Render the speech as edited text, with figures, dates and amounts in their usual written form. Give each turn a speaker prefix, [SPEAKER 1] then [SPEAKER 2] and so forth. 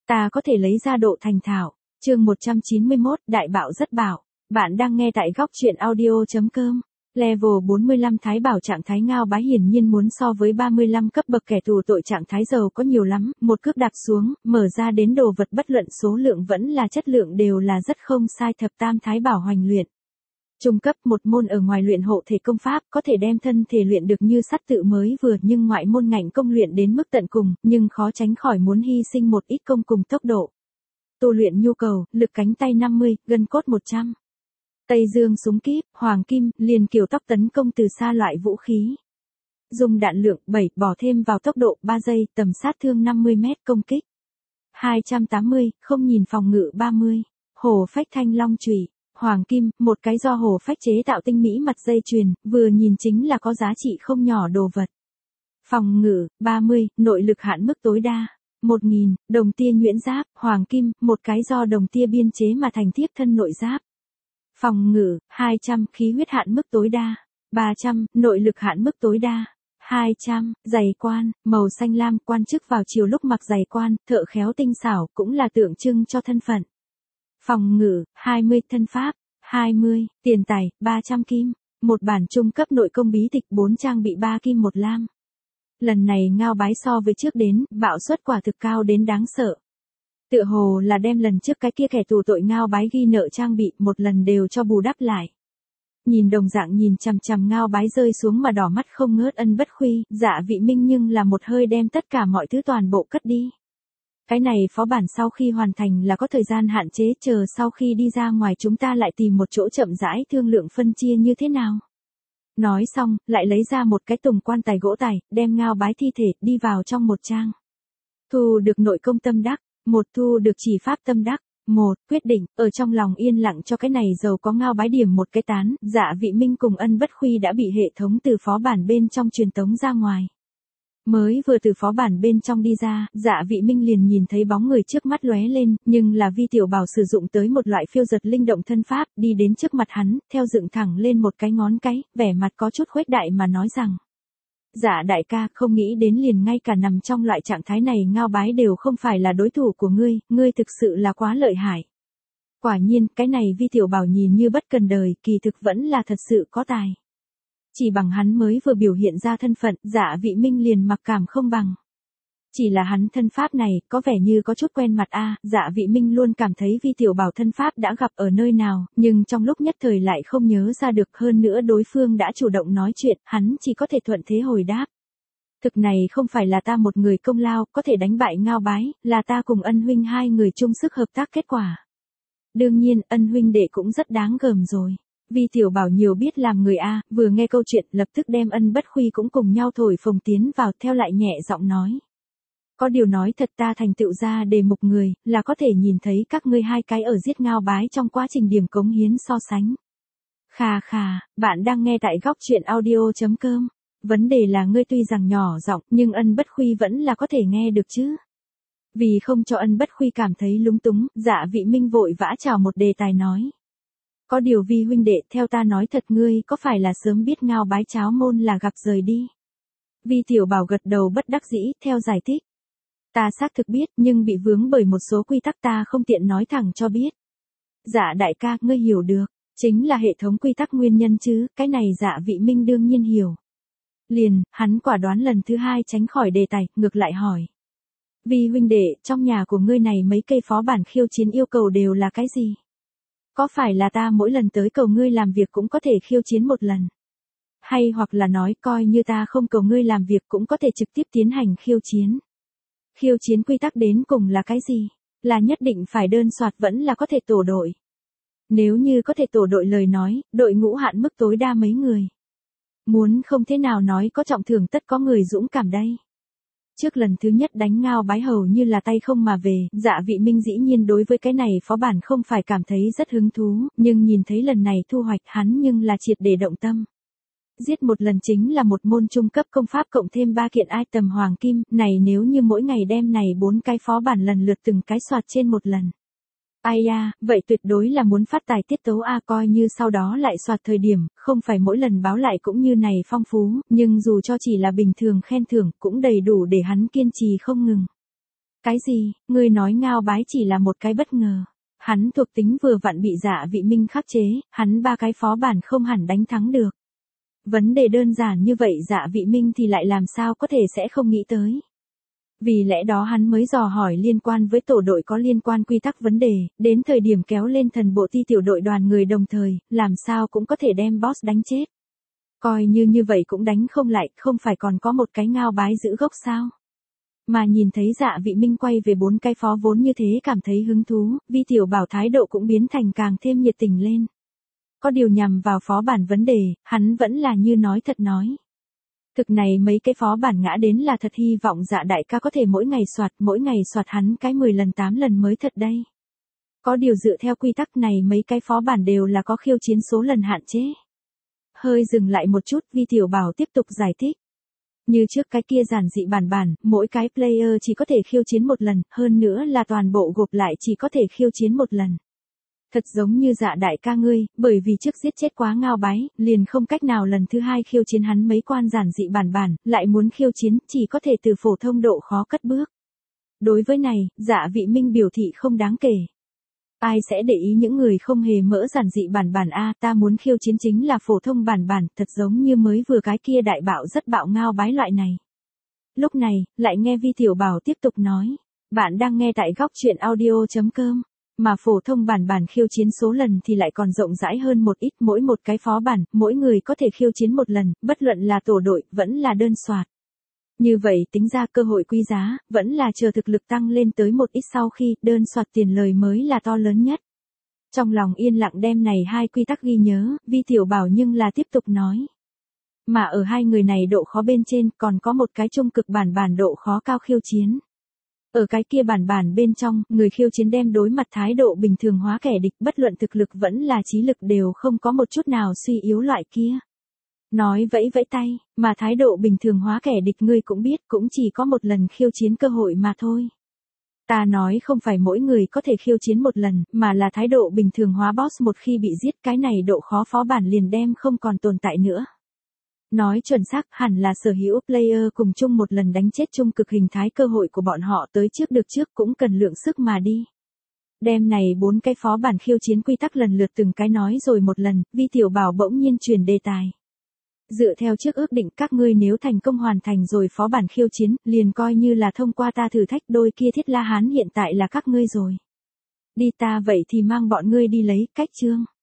[SPEAKER 1] Ta có thể lấy ra độ thành thạo. Chương 191, Đại Bạo rất bạo. Bạn đang nghe tại góc truyện audio.com. Level 45 Thái Bảo trạng thái ngao bái hiển nhiên muốn so với 35 cấp bậc kẻ tù tội trạng thái giàu có nhiều lắm, một cước đạp xuống, mở ra đến đồ vật bất luận số lượng vẫn là chất lượng đều là rất không sai. Thập tam Thái Bảo hoành luyện. Trung cấp một môn ở ngoài luyện hộ thể công pháp có thể đem thân thể luyện được như sắt tự mới vừa, nhưng ngoại môn ngạnh công luyện đến mức tận cùng, nhưng khó tránh khỏi muốn hy sinh một ít công cùng tốc độ. Tu luyện nhu cầu, lực cánh tay 50, gân cốt 100. Tây Dương súng kíp, hoàng kim, liền kiểu tóc tấn công từ xa loại vũ khí. Dùng đạn lượng 7, bỏ thêm vào tốc độ 3 giây, tầm sát thương 50 mét, công kích 280, không nhìn phòng ngự 30. Hổ phách thanh long chùy. Hoàng kim, một cái do hổ phách chế tạo tinh mỹ mặt dây chuyền, vừa nhìn chính là có giá trị không nhỏ đồ vật. Phòng ngự, 30, nội lực hạn mức tối đa, 1000, đồng tia nhuyễn giáp, hoàng kim, một cái do đồng tia biên chế mà thành tiếp thân nội giáp. Phòng ngự, 200, khí huyết hạn mức tối đa, 300, nội lực hạn mức tối đa, 200, giày quan, màu xanh lam, quan chức vào chiều lúc mặc giày quan, thợ khéo tinh xảo, cũng là tượng trưng cho thân phận. Phòng ngự, 20, thân pháp, 20, tiền tài, 300 kim, một bản trung cấp nội công bí tịch 4 trang bị 3 kim 1 lam. Lần này ngao bái so với trước đến, bạo suất quả thực cao đến đáng sợ. Tựa hồ là đem lần trước cái kia kẻ tù tội ngao bái ghi nợ trang bị một lần đều cho bù đắp lại. Nhìn đồng dạng nhìn chằm chằm ngao bái rơi xuống mà đỏ mắt không ngớt Ân Bất Khuy, Dạ Vị Minh nhưng là một hơi đem tất cả mọi thứ toàn bộ cất đi. Cái này phó bản sau khi hoàn thành là có thời gian hạn chế, chờ sau khi đi ra ngoài chúng ta lại tìm một chỗ chậm rãi thương lượng phân chia như thế nào. Nói xong, lại lấy ra một cái tùng quan tài gỗ tài, đem ngao bái thi thể đi vào trong một trang. Thu được nội công tâm đắc, một thu được chỉ pháp tâm đắc, một quyết định, ở trong lòng yên lặng cho cái này giàu có ngao bái điểm một cái tán. Dạ Vị Minh cùng Ân Bất Khuy đã bị hệ thống từ phó bản bên trong truyền tống ra ngoài. Mới vừa từ phó bản bên trong đi ra, Dạ Vị Minh liền nhìn thấy bóng người trước mắt lóe lên, nhưng là Vi Tiểu Bảo sử dụng tới một loại phiêu giật linh động thân pháp, đi đến trước mặt hắn, theo dựng thẳng lên một cái ngón cái, vẻ mặt có chút khuếch đại mà nói rằng: Dạ đại ca, không nghĩ đến liền ngay cả nằm trong loại trạng thái này ngao bái đều không phải là đối thủ của ngươi thực sự là quá lợi hại. Quả nhiên, cái này Vi Tiểu Bảo nhìn như bất cần đời, kỳ thực vẫn là thật sự có tài. Chỉ bằng hắn mới vừa biểu hiện ra thân phận, Dạ Vị Minh liền mặc cảm không bằng. Chỉ là hắn thân pháp này, có vẻ như có chút quen mặt a. Dạ Vị Minh luôn cảm thấy Vi Tiểu Bảo thân pháp đã gặp ở nơi nào, nhưng trong lúc nhất thời lại không nhớ ra được, hơn nữa đối phương đã chủ động nói chuyện, hắn chỉ có thể thuận thế hồi đáp. Thực này không phải là ta một người công lao, có thể đánh bại ngao bái, là ta cùng Ân huynh hai người chung sức hợp tác kết quả. Đương nhiên, Ân huynh đệ cũng rất đáng gờm rồi. Vi Tiểu Bảo nhiều biết làm người a, vừa nghe câu chuyện lập tức đem Ân Bất Khuy cũng cùng nhau thổi phồng tiến vào, theo lại nhẹ giọng nói. Có điều nói thật, ta thành tựu ra đề mục người, là có thể nhìn thấy các ngươi hai cái ở giết ngao bái trong quá trình điểm cống hiến so sánh. Khà khà, bạn đang nghe tại góc truyện audio.com. Vấn đề là ngươi tuy rằng nhỏ giọng, nhưng Ân Bất Khuy vẫn là có thể nghe được chứ. Vì không cho Ân Bất Khuy cảm thấy lúng túng, Dạ Vị Minh vội vã chào một đề tài nói. Có điều Vi huynh đệ, theo ta nói thật, ngươi có phải là sớm biết ngao bái cháo môn là gặp rời đi? Vi Tiểu Bảo gật đầu bất đắc dĩ, theo giải thích. Ta xác thực biết, nhưng bị vướng bởi một số quy tắc ta không tiện nói thẳng cho biết. Dạ đại ca, ngươi hiểu được, chính là hệ thống quy tắc nguyên nhân chứ, cái này Dạ Vị Minh đương nhiên hiểu. Liền, hắn quả đoán lần thứ hai tránh khỏi đề tài, ngược lại hỏi. Vi huynh đệ, trong nhà của ngươi này mấy cây phó bản khiêu chiến yêu cầu đều là cái gì? Có phải là ta mỗi lần tới cầu ngươi làm việc cũng có thể khiêu chiến một lần? Hay hoặc là nói coi như ta không cầu ngươi làm việc cũng có thể trực tiếp tiến hành khiêu chiến? Khiêu chiến quy tắc đến cùng là cái gì? Là nhất định phải đơn soạt vẫn là có thể tổ đội? Nếu như có thể tổ đội lời nói, đội ngũ hạn mức tối đa mấy người? Muốn không thế nào nói có trọng thưởng tất có người dũng cảm đây. Trước lần thứ nhất đánh ngao bái hầu như là tay không mà về, Dạ Vị Minh dĩ nhiên đối với cái này phó bản không phải cảm thấy rất hứng thú, nhưng nhìn thấy lần này thu hoạch hắn nhưng là triệt để động tâm. Giết một lần chính là một môn trung cấp công pháp cộng thêm 3 kiện item hoàng kim, này nếu như mỗi ngày đem này 4 cái phó bản lần lượt từng cái soạt trên một lần. Ai da, vậy tuyệt đối là muốn phát tài tiết tấu a, coi như sau đó lại soạt thời điểm, không phải mỗi lần báo lại cũng như này phong phú, nhưng dù cho chỉ là bình thường khen thưởng cũng đầy đủ để hắn kiên trì không ngừng. Cái gì, ngươi nói Ngao Bái chỉ là một cái bất ngờ. Hắn thuộc tính vừa vặn bị Dạ Vị Minh khắc chế, hắn ba cái phó bản không hẳn đánh thắng được. Vấn đề đơn giản như vậy Dạ Vị Minh thì lại làm sao có thể sẽ không nghĩ tới. Vì lẽ đó hắn mới dò hỏi liên quan với tổ đội có liên quan quy tắc vấn đề, đến thời điểm kéo lên thần bộ ti tiểu đội đoàn người đồng thời, làm sao cũng có thể đem boss đánh chết. Coi như vậy cũng đánh không lại, không phải còn có một cái Ngao Bái giữ gốc sao. Mà nhìn thấy Dạ Vị Minh quay về 4 cái phó vốn như thế cảm thấy hứng thú, Vi Tiểu Bảo thái độ cũng biến thành càng thêm nhiệt tình lên. Có điều nhằm vào phó bản vấn đề, hắn vẫn là như nói thật nói. Thực này mấy cái phó bản ngã đến là thật hy vọng Dạ đại ca có thể mỗi ngày soạt hắn cái 10 lần 8 lần mới thật đây. Có điều dựa theo quy tắc này mấy cái phó bản đều là có khiêu chiến số lần hạn chế. Hơi dừng lại một chút, Vi Tiểu Bảo tiếp tục giải thích. Như trước cái kia giản dị bản, mỗi cái player chỉ có thể khiêu chiến một lần, hơn nữa là toàn bộ gộp lại chỉ có thể khiêu chiến một lần. Thật giống như Dạ đại ca ngươi, bởi vì trước giết chết quá Ngao Bái, liền không cách nào lần thứ hai khiêu chiến hắn mấy quan giản dị bản, lại muốn khiêu chiến, chỉ có thể từ phổ thông độ khó cất bước. Đối với này, Dạ Vị Minh biểu thị không đáng kể. Ai sẽ để ý những người không hề mỡ giản dị bản a, ta muốn khiêu chiến chính là phổ thông bản, thật giống như mới vừa cái kia đại bạo rất bạo Ngao Bái loại này. Lúc này, lại nghe Vi Tiểu Bảo tiếp tục nói, bạn đang nghe tại góc truyện audio.com. Mà phổ thông bản khiêu chiến số lần thì lại còn rộng rãi hơn một ít, mỗi một cái phó bản, mỗi người có thể khiêu chiến một lần, bất luận là tổ đội, vẫn là đơn soạt. Như vậy tính ra cơ hội quý giá, vẫn là chờ thực lực tăng lên tới một ít sau khi đơn soạt tiền lời mới là to lớn nhất. Trong lòng yên lặng đem này hai quy tắc ghi nhớ, Vi Tiểu Bảo nhưng là tiếp tục nói. Mà ở hai người này độ khó bên trên còn có một cái trung cực bản độ khó cao khiêu chiến. Ở cái kia bản bên trong, người khiêu chiến đem đối mặt thái độ bình thường hóa kẻ địch, bất luận thực lực vẫn là trí lực đều không có một chút nào suy yếu loại kia. Nói vẫy tay, mà thái độ bình thường hóa kẻ địch ngươi cũng biết, cũng chỉ có một lần khiêu chiến cơ hội mà thôi. Ta nói không phải mỗi người có thể khiêu chiến một lần, mà là thái độ bình thường hóa boss một khi bị giết, cái này độ khó phó bản liền đem không còn tồn tại nữa. Nói chuẩn xác hẳn là sở hữu player cùng chung một lần đánh chết trung cực hình thái cơ hội của bọn họ tới trước được trước cũng cần lượng sức mà đi. Đem này 4 cái phó bản khiêu chiến quy tắc lần lượt từng cái nói rồi một lần, Vi Tiểu Bảo bỗng nhiên chuyển đề tài. Dựa theo trước ước định các ngươi nếu thành công hoàn thành rồi phó bản khiêu chiến, liền coi như là thông qua ta thử thách đôi kia Thiết La Hán hiện tại là các ngươi rồi. Đi ta vậy thì mang bọn ngươi đi lấy cách chương.